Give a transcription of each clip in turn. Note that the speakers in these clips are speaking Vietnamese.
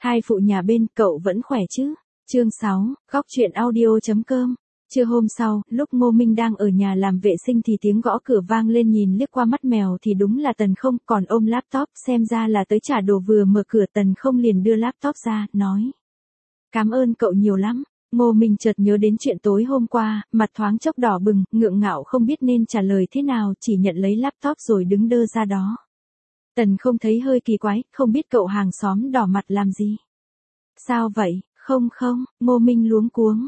Thai phụ nhà bên, cậu vẫn khỏe chứ? Chương 6, góc truyện audio.com. Trưa hôm sau, lúc Ngô Minh đang ở nhà làm vệ sinh thì tiếng gõ cửa vang lên, nhìn liếc qua mắt mèo thì đúng là Tần Không, còn ôm laptop, xem ra là tới trả đồ. Vừa mở cửa Tần Không liền đưa laptop ra, nói. Cảm ơn cậu nhiều lắm. Ngô Minh chợt nhớ đến chuyện tối hôm qua, mặt thoáng chốc đỏ bừng, ngượng ngạo không biết nên trả lời thế nào, chỉ nhận lấy laptop rồi đứng đơ ra đó. Tần Không thấy hơi kỳ quái, không biết cậu hàng xóm đỏ mặt làm gì. Sao vậy? Không, Ngô Minh luống cuống,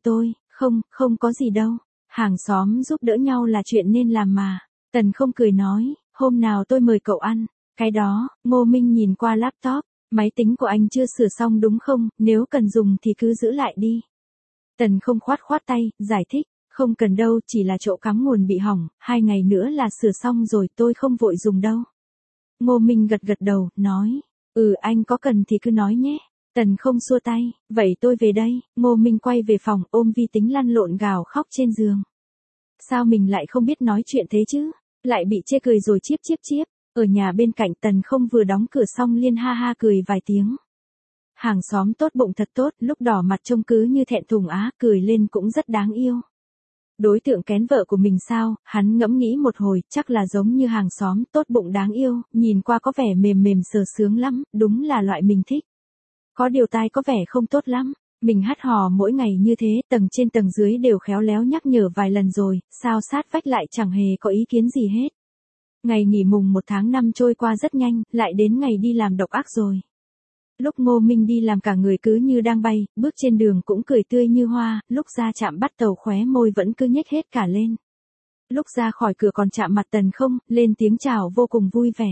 không có gì đâu. Hàng xóm giúp đỡ nhau là chuyện nên làm mà. Tần Không cười nói, hôm nào tôi mời cậu ăn. Cái đó, Ngô Minh nhìn qua laptop, máy tính của anh chưa sửa xong đúng không, nếu cần dùng thì cứ giữ lại đi. Tần Không khoát tay, giải thích, không cần đâu, chỉ là chỗ cắm nguồn bị hỏng, 2 ngày nữa là sửa xong rồi, tôi không vội dùng đâu. Ngô Minh gật đầu, nói, anh có cần thì cứ nói nhé. Tần Không xua tay, vậy tôi về đây. Ngô Minh quay về phòng, ôm vi tính lăn lộn gào khóc trên giường. Sao mình lại không biết nói chuyện thế chứ? Lại bị chê cười rồi chiếp. Ở nhà bên cạnh Tần Không vừa đóng cửa xong liên ha ha cười vài tiếng. Hàng xóm tốt bụng thật tốt, lúc đỏ mặt trông cứ như thẹn thùng á, cười lên cũng rất đáng yêu. Đối tượng kén vợ của mình sao? Hắn ngẫm nghĩ một hồi, chắc là giống như hàng xóm, tốt bụng đáng yêu, nhìn qua có vẻ mềm sờ sướng lắm, đúng là loại mình thích. Có điều tai có vẻ không tốt lắm, mình hát hò mỗi ngày như thế, tầng trên tầng dưới đều khéo léo nhắc nhở vài lần rồi, sao sát vách lại chẳng hề có ý kiến gì hết. Ngày nghỉ mùng 1 tháng 5 trôi qua rất nhanh, lại đến ngày đi làm độc ác rồi. Lúc Ngô Minh đi làm cả người cứ như đang bay, bước trên đường cũng cười tươi như hoa, lúc ra trạm bắt tàu khóe môi vẫn cứ nhếch hết cả lên. Lúc ra khỏi cửa còn chạm mặt Tần Không, lên tiếng chào vô cùng vui vẻ.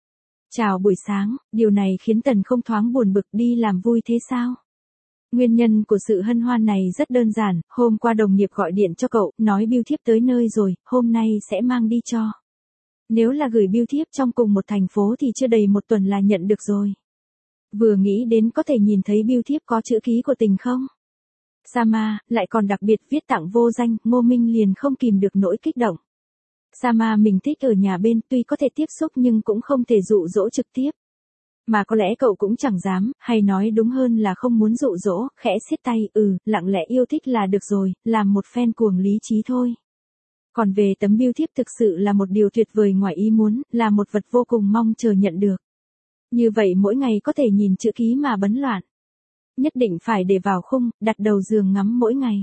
Chào buổi sáng, điều này khiến Tần Không thoáng buồn bực, đi làm vui thế sao? Nguyên nhân của sự hân hoan này rất đơn giản, hôm qua đồng nghiệp gọi điện cho cậu, nói bưu thiếp tới nơi rồi, hôm nay sẽ mang đi cho. Nếu là gửi bưu thiếp trong cùng một thành phố thì chưa đầy 1 tuần là nhận được rồi. Vừa nghĩ đến có thể nhìn thấy bưu thiếp có chữ ký của Tình không? Sama, lại còn đặc biệt viết tặng vô danh, Ngô Minh liền không kìm được nỗi kích động. Sama mình thích ở nhà bên, tuy có thể tiếp xúc nhưng cũng không thể dụ dỗ trực tiếp. Mà có lẽ cậu cũng chẳng dám, hay nói đúng hơn là không muốn dụ dỗ, khẽ siết tay, lặng lẽ yêu thích là được rồi, làm một fan cuồng lý trí thôi. Còn về tấm bưu thiếp thực sự là một điều tuyệt vời ngoài ý muốn, là một vật vô cùng mong chờ nhận được. Như vậy mỗi ngày có thể nhìn chữ ký mà bấn loạn. Nhất định phải để vào khung, đặt đầu giường ngắm mỗi ngày.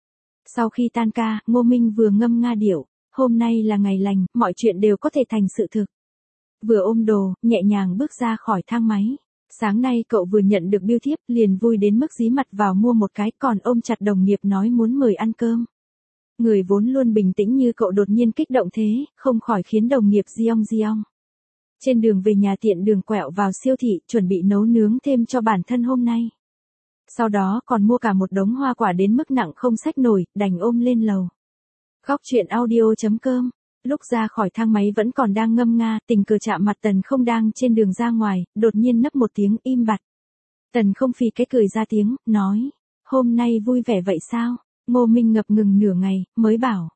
Sau khi tan ca, Ngô Minh vừa ngâm nga điệu. Hôm nay là ngày lành, mọi chuyện đều có thể thành sự thực. Vừa ôm đồ, nhẹ nhàng bước ra khỏi thang máy. Sáng nay cậu vừa nhận được bưu thiếp, liền vui đến mức dí mặt vào mua một cái, còn ôm chặt đồng nghiệp nói muốn mời ăn cơm. Người vốn luôn bình tĩnh như cậu đột nhiên kích động thế, không khỏi khiến đồng nghiệp giong. Trên đường về nhà tiện đường quẹo vào siêu thị, chuẩn bị nấu nướng thêm cho bản thân hôm nay. Sau đó còn mua cả một đống hoa quả đến mức nặng không xách nổi, đành ôm lên lầu. Góc truyện audio.com. Lúc ra khỏi thang máy vẫn còn đang ngâm nga, tình cờ chạm mặt Tần Không đang trên đường ra ngoài, đột nhiên nấc một tiếng im bặt. Tần Không phì cái cười ra tiếng, nói, hôm nay vui vẻ vậy sao? Ngô Minh ngập ngừng nửa ngày, mới bảo,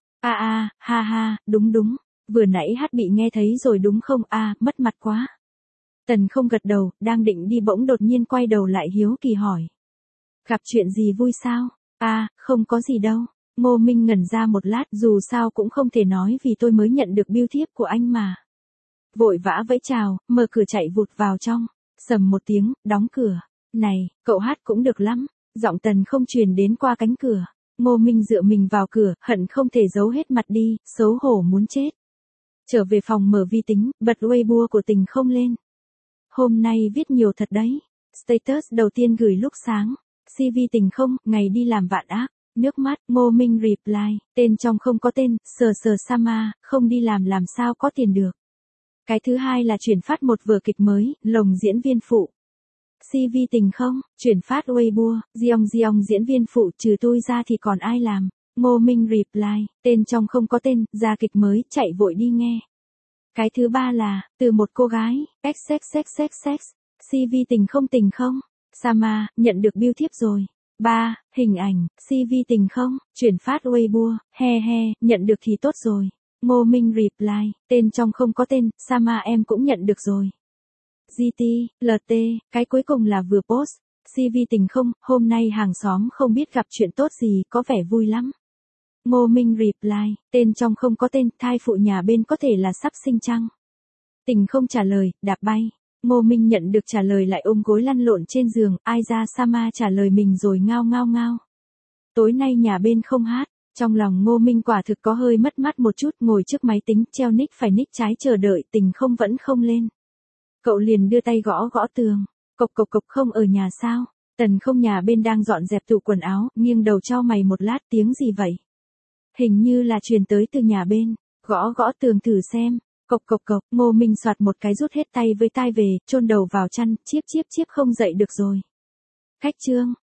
ha, đúng, vừa nãy hát bị nghe thấy rồi đúng không? Mất mặt quá. Tần Không gật đầu, đang định đi bỗng đột nhiên quay đầu lại hiếu kỳ hỏi. Gặp chuyện gì vui sao? Không có gì đâu. Ngô Minh ngẩn ra một lát, dù sao cũng không thể nói vì tôi mới nhận được bưu thiếp của anh mà. Vội vã vẫy chào, mở cửa chạy vụt vào trong, sầm một tiếng, đóng cửa. Này, cậu hát cũng được lắm. Giọng Tần Không truyền đến qua cánh cửa. Ngô Minh dựa mình vào cửa, hận không thể giấu hết mặt đi, xấu hổ muốn chết. Trở về phòng mở vi tính, bật Weibo của Tình Không lên. Hôm nay viết nhiều thật đấy. Status đầu tiên gửi lúc sáng. CV Tình Không, ngày đi làm vạn ác. Nước mắt, Ngô Minh reply, tên trong không có tên, sờ Sama, không đi làm sao có tiền được. Cái thứ hai là chuyển phát một vở kịch mới, lồng diễn viên phụ. CV Tình Không, chuyển phát Weibo, giong diễn viên phụ, trừ tôi ra thì còn ai làm. Ngô Minh reply, tên trong không có tên, ra kịch mới, chạy vội đi nghe. Cái thứ ba là, từ một cô gái, xx, CV Tình Không, Sama, nhận được bưu thiếp rồi. 3. Hình ảnh, CV Tình Không, chuyển phát Weibo, he, nhận được thì tốt rồi. Ngô Minh reply, tên trong không có tên, Sama em cũng nhận được rồi. GT, LT, cái cuối cùng là vừa post. CV Tình không, hôm nay hàng xóm không biết gặp chuyện tốt gì, có vẻ vui lắm. Ngô Minh reply, tên trong không có tên, thai phụ nhà bên có thể là sắp sinh chăng? Tình không trả lời, đạp bay. Ngô Minh nhận được trả lời lại ôm gối lăn lộn trên giường, ai ra Sama trả lời mình rồi ngao ngao ngao. Tối nay nhà bên không hát, trong lòng Ngô Minh quả thực có hơi mất mát một chút, ngồi trước máy tính, treo nick phải nick trái chờ đợi, Tình không vẫn không lên. Cậu liền đưa tay gõ gõ tường, cộc cộc cộc, không ở nhà sao? Tần không nhà bên đang dọn dẹp tủ quần áo, nghiêng đầu chau mày một lát, tiếng gì vậy? Hình như là truyền tới từ nhà bên, gõ gõ tường thử xem. Cộc cộc cộc, Ngô Minh soạt một cái rút hết tay với tai về, chôn đầu vào chăn, chiếp chiếp chiếp không dậy được rồi. Khách Trương,